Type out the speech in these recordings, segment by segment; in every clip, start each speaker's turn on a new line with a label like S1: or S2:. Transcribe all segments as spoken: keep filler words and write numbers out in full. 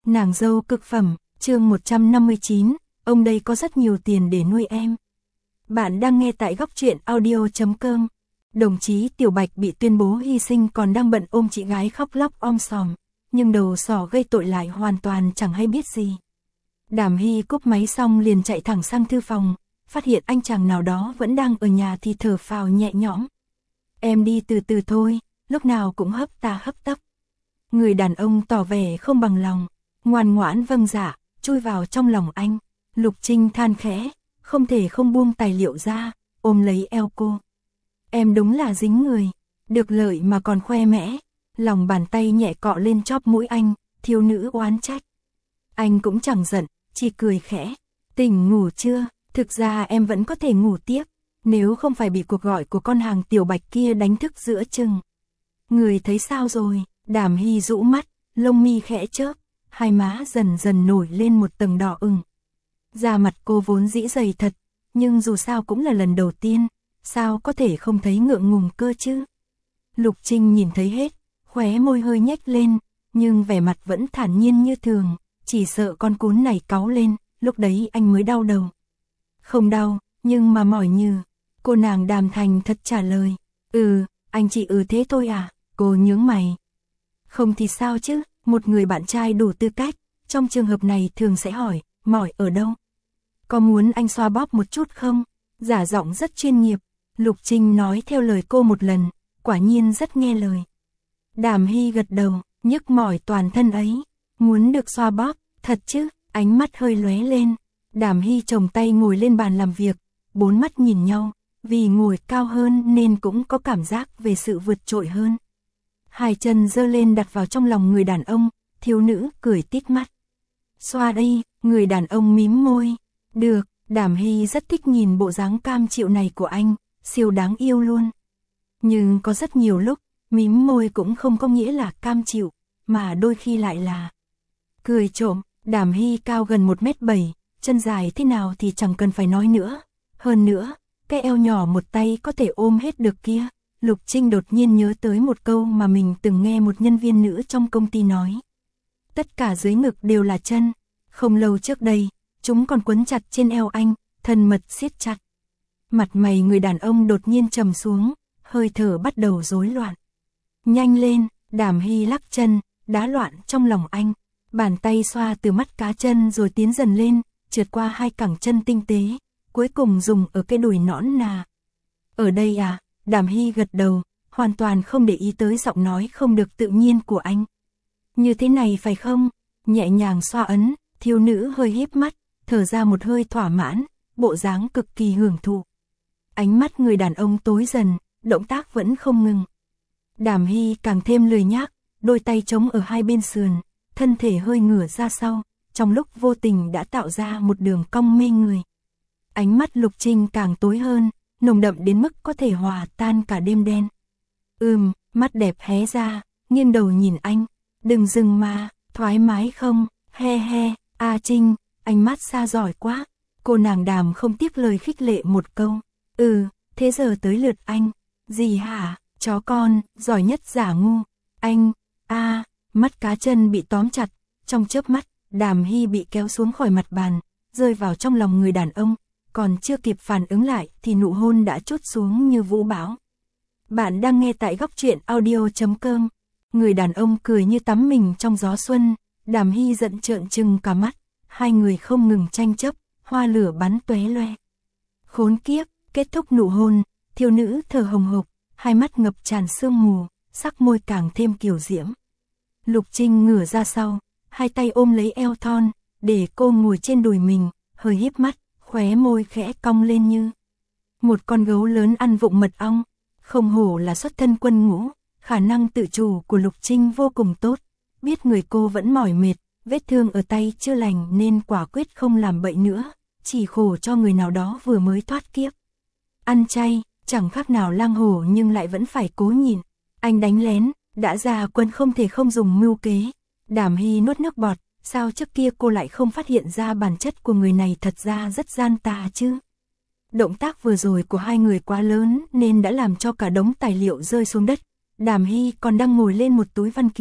S1: Nàng dâu cực phẩm, chương một trăm năm mươi chín, ông đây có rất nhiều tiền để nuôi em. Bạn đang nghe tại góc truyện audio chấm com. Đồng chí Tiểu Bạch bị tuyên bố hy sinh còn đang bận ôm chị gái khóc lóc om sòm, nhưng đầu sỏ gây tội lại hoàn toàn chẳng hay biết gì. Đàm Hy cúp máy xong liền chạy thẳng sang thư phòng, phát hiện anh chàng nào đó vẫn đang ở nhà thì thở phào nhẹ nhõm. Em đi từ từ thôi, lúc nào cũng hấp ta hấp tấp. Người đàn ông tỏ vẻ không bằng lòng, ngoan ngoãn vâng dạ, chui vào trong lòng anh. Lục Trinh than khẽ, không thể không buông tài liệu ra, ôm lấy eo cô. Em đúng là dính người, được lợi mà còn khoe mẽ. Lòng bàn tay nhẹ cọ lên chóp mũi anh, thiếu nữ oán trách. Anh cũng chẳng giận, chỉ cười khẽ. Tỉnh ngủ chưa? Thực ra em vẫn có thể ngủ tiếp, nếu không phải bị cuộc gọi của con hàng Tiểu Bạch kia đánh thức giữa chừng. Người thấy sao rồi? Đàm Hy rũ mắt, lông mi khẽ chớp, hai má dần dần nổi lên một tầng đỏ ửng. Da mặt cô vốn dĩ dày thật, nhưng dù sao cũng là lần đầu tiên, sao có thể không thấy ngượng ngùng cơ chứ? Lục Trinh nhìn thấy hết, khóe môi hơi nhếch lên, nhưng vẻ mặt vẫn thản nhiên như thường, chỉ sợ con cún này cáu lên, lúc đấy anh mới đau đầu. Không đau, nhưng mà mỏi như. Cô nàng Đàm thành thật trả lời. Ừ, anh chị ừ thế thôi à? Cô nhướng mày. Không thì sao chứ, một người bạn trai đủ tư cách, trong trường hợp này thường sẽ hỏi, mỏi ở đâu? Có muốn anh xoa bóp một chút không? Giả giọng rất chuyên nghiệp, Lục Trinh nói theo lời cô một lần, quả nhiên rất nghe lời. Đàm Hy gật đầu, nhức mỏi toàn thân ấy, muốn được xoa bóp, thật chứ? Ánh mắt hơi lóe lên. Đàm Hy chồng tay ngồi lên bàn làm việc, bốn mắt nhìn nhau, vì ngồi cao hơn nên cũng có cảm giác về sự vượt trội hơn. Hai chân giơ lên đặt vào trong lòng người đàn ông, thiếu nữ cười tít mắt. Xoa đây, người đàn ông mím môi. Được, Đàm Hy rất thích nhìn bộ dáng cam chịu này của anh, siêu đáng yêu luôn. Nhưng có rất nhiều lúc, mím môi cũng không có nghĩa là cam chịu, mà đôi khi lại là cười trộm. Đàm Hy cao gần một mét bảy, chân dài thế nào thì chẳng cần phải nói nữa. Hơn nữa, cái eo nhỏ một tay có thể ôm hết được kia. Lục Trinh đột nhiên nhớ tới một câu mà mình từng nghe một nhân viên nữ trong công ty nói. Tất cả dưới ngực đều là chân. Không lâu trước đây, chúng còn quấn chặt trên eo anh, thân mật siết chặt. Mặt mày người đàn ông đột nhiên trầm xuống, hơi thở bắt đầu rối loạn. Nhanh lên, Đàm Hy lắc chân, đá loạn trong lòng anh. Bàn tay xoa từ mắt cá chân rồi tiến dần lên, trượt qua hai cẳng chân tinh tế, cuối cùng dùng ở cái đùi nõn nà. Ở đây à? Đàm Hy gật đầu, hoàn toàn không để ý tới giọng nói không được tự nhiên của anh. Như thế này phải không? Nhẹ nhàng xoa ấn, thiếu nữ hơi híp mắt, thở ra một hơi thỏa mãn, bộ dáng cực kỳ hưởng thụ. Ánh mắt người đàn ông tối dần, động tác vẫn không ngừng. Đàm Hy càng thêm lười nhác, đôi tay chống ở hai bên sườn, thân thể hơi ngửa ra sau, trong lúc vô tình đã tạo ra một đường cong mê người. Ánh mắt Lục Trinh càng tối hơn, nồng đậm đến mức có thể hòa tan cả đêm đen. Ừm, mắt đẹp hé ra, nghiêng đầu nhìn anh. Đừng dừng mà, thoải mái không? He he, A Trinh, anh mát xa giỏi quá. Cô nàng Đàm không tiếc lời khích lệ một câu. Ừ, thế giờ tới lượt anh. Gì hả? Chó con, giỏi nhất giả ngu. Anh, a, mắt cá chân bị tóm chặt. Trong chớp mắt, Đàm Hy bị kéo xuống khỏi mặt bàn, rơi vào trong lòng người đàn ông. Còn chưa kịp phản ứng lại thì nụ hôn đã trút xuống như vũ bão. Bạn đang nghe tại góc truyện audio chấm com. Người đàn ông cười như tắm mình trong gió xuân. Đàm Hy giận trợn trừng cả mắt. Hai người không ngừng tranh chấp, hoa lửa bắn tóe loe. Khốn kiếp, kết thúc nụ hôn, thiếu nữ thở hồng hộc, hai mắt ngập tràn sương mù, sắc môi càng thêm kiều diễm. Lục Trinh ngửa ra sau, hai tay ôm lấy eo thon, để cô ngồi trên đùi mình, hơi híp mắt, khóe môi khẽ cong lên như một con gấu lớn ăn vụng mật ong. Không hổ là xuất thân quân ngũ, khả năng tự chủ của Lục Trinh vô cùng tốt. Biết người cô vẫn mỏi mệt, vết thương ở tay chưa lành nên quả quyết không làm bậy nữa, chỉ khổ cho người nào đó vừa mới thoát kiếp. Ăn chay, chẳng khác nào lang hổ nhưng lại vẫn phải cố nhìn. Anh đánh lén, đã ra quân không thể không dùng mưu kế. Đàm Hy nuốt nước bọt, sao trước kia cô lại không phát hiện ra bản chất của người này thật ra rất gian tà chứ? Động tác vừa rồi của hai người quá lớn nên đã làm cho cả đống tài liệu rơi xuống đất. Đàm Hy còn đang ngồi lên một túi văn kiện,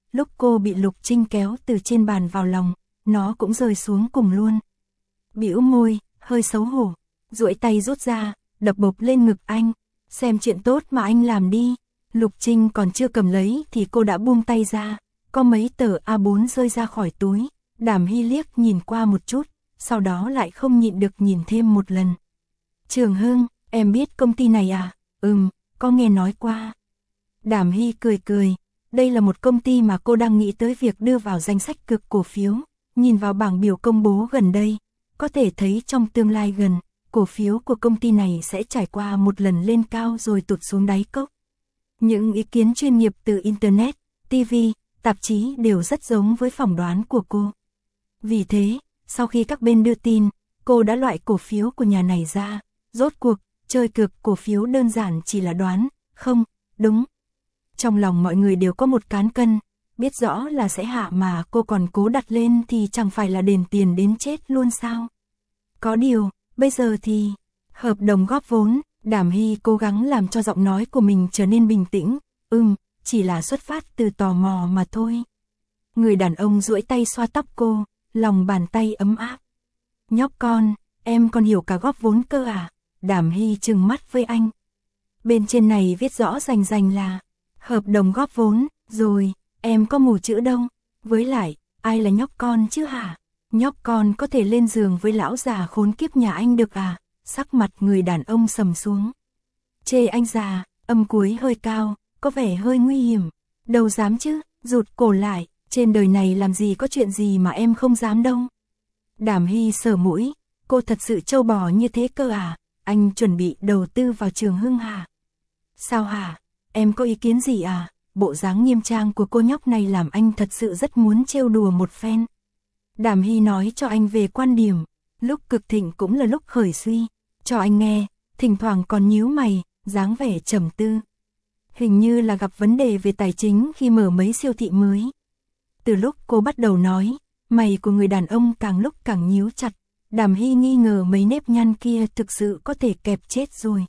S1: lúc cô bị Lục Trinh kéo từ trên bàn vào lòng, nó cũng rơi xuống cùng luôn. Bĩu môi, hơi xấu hổ, duỗi tay rút ra, đập bộp lên ngực anh, xem chuyện tốt mà anh làm đi. Lục Trinh còn chưa cầm lấy thì cô đã buông tay ra, có mấy tờ A bốn rơi ra khỏi túi. Đàm Hy liếc nhìn qua một chút, sau đó lại không nhịn được nhìn thêm một lần. Trường Hưng, em biết công ty này à? Ừm, có nghe nói qua. Đàm Hy cười cười, đây là một công ty mà cô đang nghĩ tới việc đưa vào danh sách cực cổ phiếu. Nhìn vào bảng biểu công bố gần đây, có thể thấy trong tương lai gần, cổ phiếu của công ty này sẽ trải qua một lần lên cao rồi tụt xuống đáy cốc. Những ý kiến chuyên nghiệp từ Internet, ti vi, tạp chí đều rất giống với phỏng đoán của cô. Vì thế, sau khi các bên đưa tin, cô đã loại cổ phiếu của nhà này ra. Rốt cuộc, chơi cược cổ phiếu đơn giản chỉ là đoán, không, đúng. Trong lòng mọi người đều có một cán cân, biết rõ là sẽ hạ mà cô còn cố đặt lên thì chẳng phải là đền tiền đến chết luôn sao. Có điều, bây giờ thì, hợp đồng góp vốn, Đàm Hy cố gắng làm cho giọng nói của mình trở nên bình tĩnh, ừm, chỉ là xuất phát từ tò mò mà thôi. Người đàn ông duỗi tay xoa tóc cô, lòng bàn tay ấm áp. Nhóc con, em còn hiểu cả góp vốn cơ à? Đàm Hy trừng mắt với anh. Bên trên này viết rõ rành rành là hợp đồng góp vốn, rồi, em có mù chữ đâu. Với lại, ai là nhóc con chứ hả? Nhóc con có thể lên giường với lão già khốn kiếp nhà anh được à? Sắc mặt người đàn ông sầm xuống. Chê anh già, âm cuối hơi cao, có vẻ hơi nguy hiểm. Đâu dám chứ, rụt cổ lại, trên đời này làm gì có chuyện gì mà em không dám đâu. Đàm Hy sờ mũi, cô thật sự trâu bò như thế cơ à? Anh chuẩn bị đầu tư vào Trường Hưng hả? Sao hả? Em có ý kiến gì à? Bộ dáng nghiêm trang của cô nhóc này làm anh thật sự rất muốn trêu đùa một phen. Đàm Hy nói cho anh về quan điểm, lúc cực thịnh cũng là lúc khởi suy, cho anh nghe, thỉnh thoảng còn nhíu mày, dáng vẻ trầm tư. Hình như là gặp vấn đề về tài chính khi mở mấy siêu thị mới. Từ lúc cô bắt đầu nói, mày của người đàn ông càng lúc càng nhíu chặt. Đàm Hy nghi ngờ mấy nếp nhăn kia thực sự có thể kẹp chết rồi.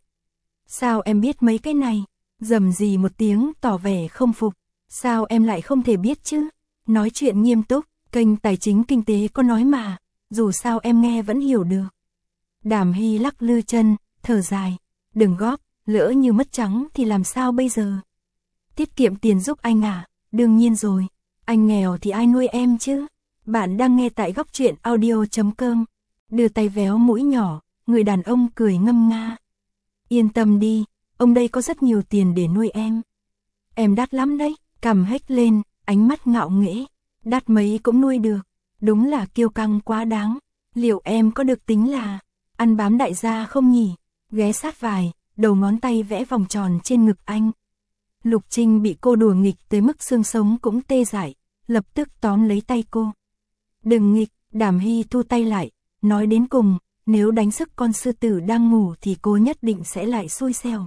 S1: Sao em biết mấy cái này? Rầm rì một tiếng tỏ vẻ không phục. Sao em lại không thể biết chứ? Nói chuyện nghiêm túc, kênh tài chính kinh tế có nói mà, dù sao em nghe vẫn hiểu được. Đàm Hy lắc lư chân, thở dài. Đừng góp, lỡ như mất trắng thì làm sao bây giờ? Tiết kiệm tiền giúp anh à? Đương nhiên rồi, anh nghèo thì ai nuôi em chứ? Bạn đang nghe tại góc truyện audio chấm com. Đưa tay véo mũi nhỏ, người đàn ông cười ngâm nga. Yên tâm đi, ông đây có rất nhiều tiền để nuôi em. Em đắt lắm đấy, cằm hếch lên, ánh mắt ngạo nghễ. Đắt mấy cũng nuôi được, đúng là kiêu căng quá đáng. Liệu em có được tính là ăn bám đại gia không nhỉ? Ghé sát vài, đầu ngón tay vẽ vòng tròn trên ngực anh. Lục Trinh bị cô đùa nghịch tới mức xương sống cũng tê dại, lập tức tóm lấy tay cô. Đừng nghịch, Đàm Hy thu tay lại, nói đến cùng, nếu đánh sức con sư tử đang ngủ thì cô nhất định sẽ lại xui xẻo.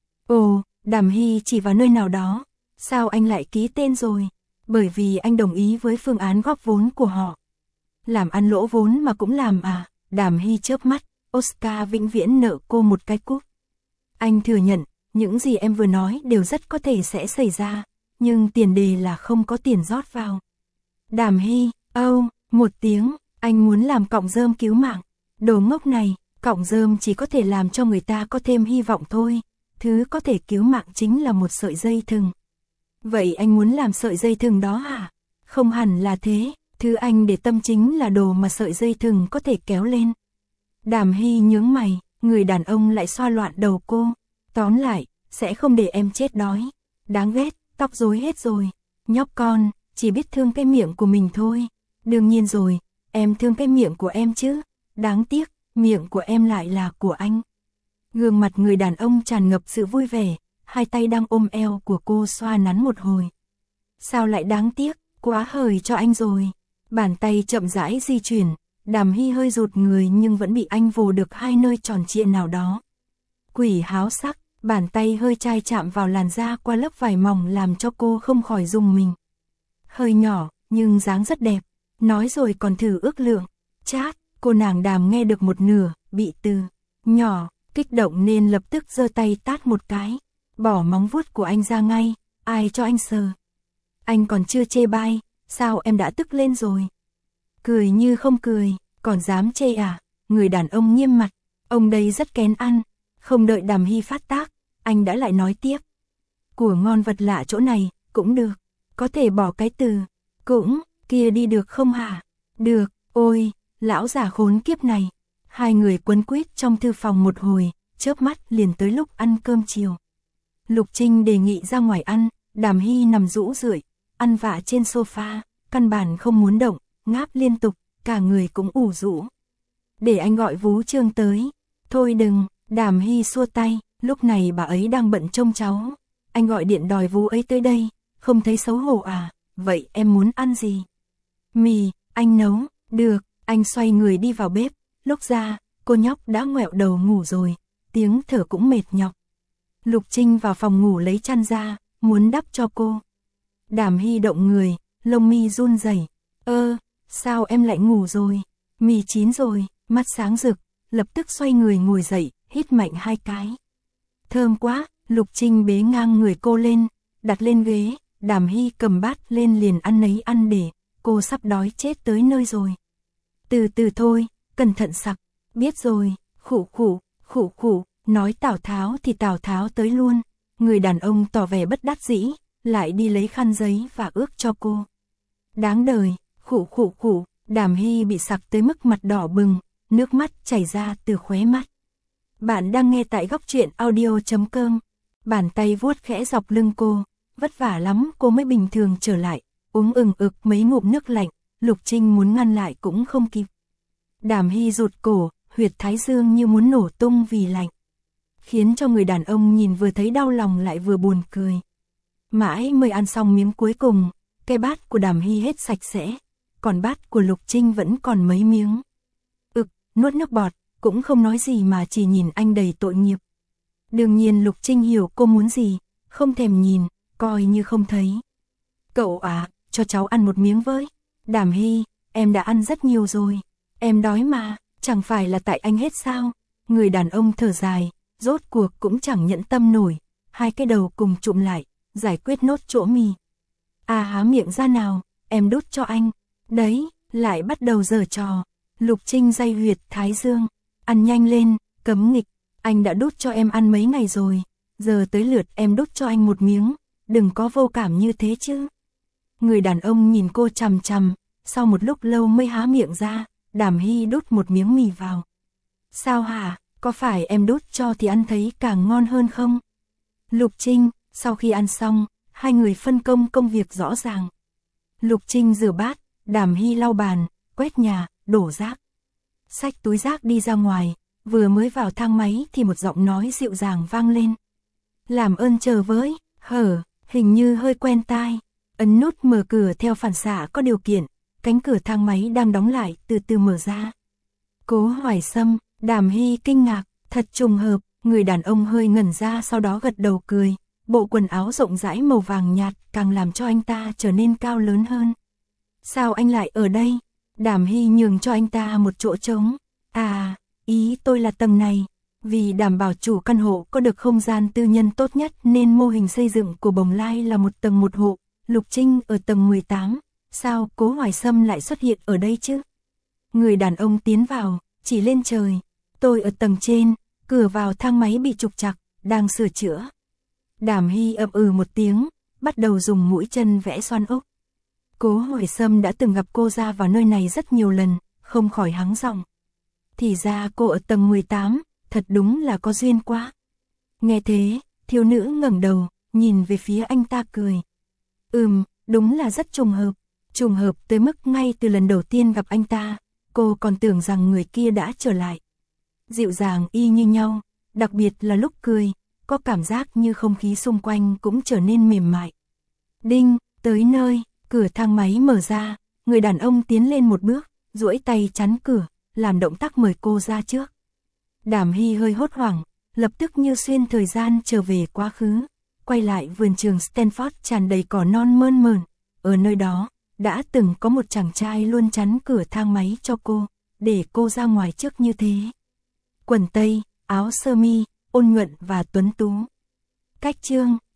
S1: Ồ, Đàm Hy chỉ vào nơi nào đó, sao anh lại ký tên rồi? Bởi vì anh đồng ý với phương án góp vốn của họ. Làm ăn lỗ vốn mà cũng làm à? Đàm Hy chớp mắt, Oscar vĩnh viễn nợ cô một cái cúp. Anh thừa nhận, những gì em vừa nói đều rất có thể sẽ xảy ra, nhưng tiền đề là không có tiền rót vào. Đàm Hy, âu, một tiếng, anh muốn làm cọng rơm cứu mạng. Đồ ngốc này, cọng rơm chỉ có thể làm cho người ta có thêm hy vọng thôi, thứ có thể cứu mạng chính là một sợi dây thừng. Vậy anh muốn làm sợi dây thừng đó hả? Không hẳn là thế, thứ anh để tâm chính là đồ mà sợi dây thừng có thể kéo lên. Đàm Hy nhướng mày, người đàn ông lại xoa loạn đầu cô. Tóm lại, sẽ không để em chết đói. Đáng ghét, tóc rối hết rồi. Nhóc con, chỉ biết thương cái miệng của mình thôi. Đương nhiên rồi, em thương cái miệng của em chứ. Đáng tiếc, miệng của em lại là của anh. Gương mặt người đàn ông tràn ngập sự vui vẻ, hai tay đang ôm eo của cô xoa nắn một hồi. Sao lại đáng tiếc, quá hời cho anh rồi. Bàn tay chậm rãi di chuyển, Đàm Hy hơi rụt người nhưng vẫn bị anh vồ được hai nơi tròn trịa nào đó. Quỷ háo sắc, bàn tay hơi chai chạm vào làn da qua lớp vải mỏng làm cho cô không khỏi rùng mình. Hơi nhỏ, nhưng dáng rất đẹp, nói rồi còn thử ước lượng. Chát, cô nàng Đàm nghe được một nửa, bị từ nhỏ, kích động nên lập tức giơ tay tát một cái, bỏ móng vuốt của anh ra ngay, ai cho anh sờ. anh còn chưa chê bai, sao em đã tức lên rồi? Cười như không cười, còn dám chê à? Người đàn ông nghiêm mặt, ông đây rất kén ăn, không đợi Đàm Hy phát tác, anh đã lại nói tiếp. Của ngon vật lạ chỗ này, cũng được, có thể bỏ cái từ, cũng, kia đi được không hả? Được, ôi, lão già khốn kiếp này. Hai người quấn quýt trong thư phòng một hồi, chớp mắt liền tới lúc ăn cơm chiều. Lục Trinh đề nghị ra ngoài ăn, Đàm Hy nằm rũ rượi, ăn vạ trên sofa, căn bản không muốn động, ngáp liên tục, cả người cũng ủ rũ. Để anh gọi Vú Trương tới. Thôi đừng, Đàm Hy xua tay, lúc này bà ấy đang bận trông cháu. Anh gọi điện đòi Vú ấy tới đây, không thấy xấu hổ à? Vậy em muốn ăn gì? Mì, anh nấu. Được, anh xoay người đi vào bếp. Lúc ra, cô nhóc đã ngoẹo đầu ngủ rồi, tiếng thở cũng mệt nhọc. Lục Trinh vào phòng ngủ lấy chăn ra, muốn đắp cho cô. Đàm Hy động người, lông mi run rẩy. Ơ, sao em lại ngủ rồi? Mì chín rồi, mắt sáng rực, lập tức xoay người ngồi dậy, hít mạnh hai cái. Thơm quá, Lục Trinh bế ngang người cô lên, đặt lên ghế, Đàm Hy cầm bát lên liền ăn nấy ăn để, cô sắp đói chết tới nơi rồi. Từ từ thôi, cẩn thận sặc, biết rồi, khụ khụ, khụ khụ, nói Tào Tháo thì Tào Tháo tới luôn. Người đàn ông tỏ vẻ bất đắc dĩ, lại đi lấy khăn giấy và ướt cho cô. Đáng đời, khụ khụ khụ, Đàm Hy bị sặc tới mức mặt đỏ bừng, nước mắt chảy ra từ khóe mắt. Bạn đang nghe tại góc truyện audio chấm com. Bàn tay vuốt khẽ dọc lưng cô, vất vả lắm cô mới bình thường trở lại, uống ừng ực mấy ngụm nước lạnh, Lục Trinh muốn ngăn lại cũng không kịp. Đàm Hy rụt cổ, huyệt thái dương như muốn nổ tung vì lạnh, khiến cho người đàn ông nhìn vừa thấy đau lòng lại vừa buồn cười. Mãi mới ăn xong miếng cuối cùng, cái bát của Đàm Hy hết sạch sẽ, còn bát của Lục Trinh vẫn còn mấy miếng. Ực, nuốt nước bọt, cũng không nói gì mà chỉ nhìn anh đầy tội nghiệp. Đương nhiên Lục Trinh hiểu cô muốn gì, không thèm nhìn, coi như không thấy. Cậu à, cho cháu ăn một miếng với. Đàm Hy, em đã ăn rất nhiều rồi. Em đói mà, chẳng phải là tại anh hết sao? Người đàn ông thở dài, rốt cuộc cũng chẳng nhẫn tâm nổi, hai cái đầu cùng chụm lại, giải quyết nốt chỗ mì. À há miệng ra nào, em đút cho anh. Đấy, lại bắt đầu giở trò. Lục Trinh day huyệt thái dương, ăn nhanh lên, cấm nghịch, anh đã đút cho em ăn mấy ngày rồi, giờ tới lượt em đút cho anh một miếng, đừng có vô cảm như thế chứ. Người đàn ông nhìn cô chằm chằm, sau một lúc lâu mới há miệng ra, Đàm Hy đút một miếng mì vào. Sao hả, có phải em đút cho thì ăn thấy càng ngon hơn không? Lục Trinh, sau khi ăn xong, hai người phân công công việc rõ ràng. Lục Trinh rửa bát, Đàm Hy lau bàn, quét nhà, đổ rác. Xách túi rác đi ra ngoài, vừa mới vào thang máy thì một giọng nói dịu dàng vang lên. Làm ơn chờ với, hở, hình như hơi quen tai. Ấn nút mở cửa theo phản xạ có điều kiện, cánh cửa thang máy đang đóng lại từ từ mở ra. Cố Hoài Sâm, Đàm Hy kinh ngạc, thật trùng hợp, người đàn ông hơi ngẩn ra sau đó gật đầu cười. Bộ quần áo rộng rãi màu vàng nhạt càng làm cho anh ta trở nên cao lớn hơn. Sao anh lại ở đây? Đàm Hy nhường cho anh ta một chỗ trống. À, ý tôi là tầng này. Vì đảm bảo chủ căn hộ có được không gian tư nhân tốt nhất nên mô hình xây dựng của Bồng Lai là một tầng một hộ. Lục Trinh ở tầng mười tám. Sao Cố Hoài Sâm lại xuất hiện ở đây chứ? Người đàn ông tiến vào, chỉ lên trời. Tôi ở tầng trên, cửa vào thang máy bị trục trặc, đang sửa chữa. Đàm Hy ậm ừ một tiếng, bắt đầu dùng mũi chân vẽ xoan ốc. Cố Hoài Sâm đã từng gặp cô ra vào nơi này rất nhiều lần, không khỏi hắng giọng. Thì ra cô ở tầng mười tám, thật đúng là có duyên quá. Nghe thế, thiếu nữ ngẩng đầu, nhìn về phía anh ta cười. Ừm, đúng là rất trùng hợp. Trùng hợp tới mức ngay từ lần đầu tiên gặp anh ta, cô còn tưởng rằng người kia đã trở lại. Dịu dàng y như nhau, đặc biệt là lúc cười, có cảm giác như không khí xung quanh cũng trở nên mềm mại. Đinh, tới nơi, cửa thang máy mở ra, người đàn ông tiến lên một bước, duỗi tay chắn cửa, làm động tác mời cô ra trước. Đàm Hy hơi hốt hoảng, lập tức như xuyên thời gian trở về quá khứ, quay lại vườn trường Stanford tràn đầy cỏ non mơn mởn. Ở nơi đó, đã từng có một chàng trai luôn chắn cửa thang máy cho cô, để cô ra ngoài trước như thế. Quần tây, áo sơ mi, ôn nhuận và tuấn tú. Cách chương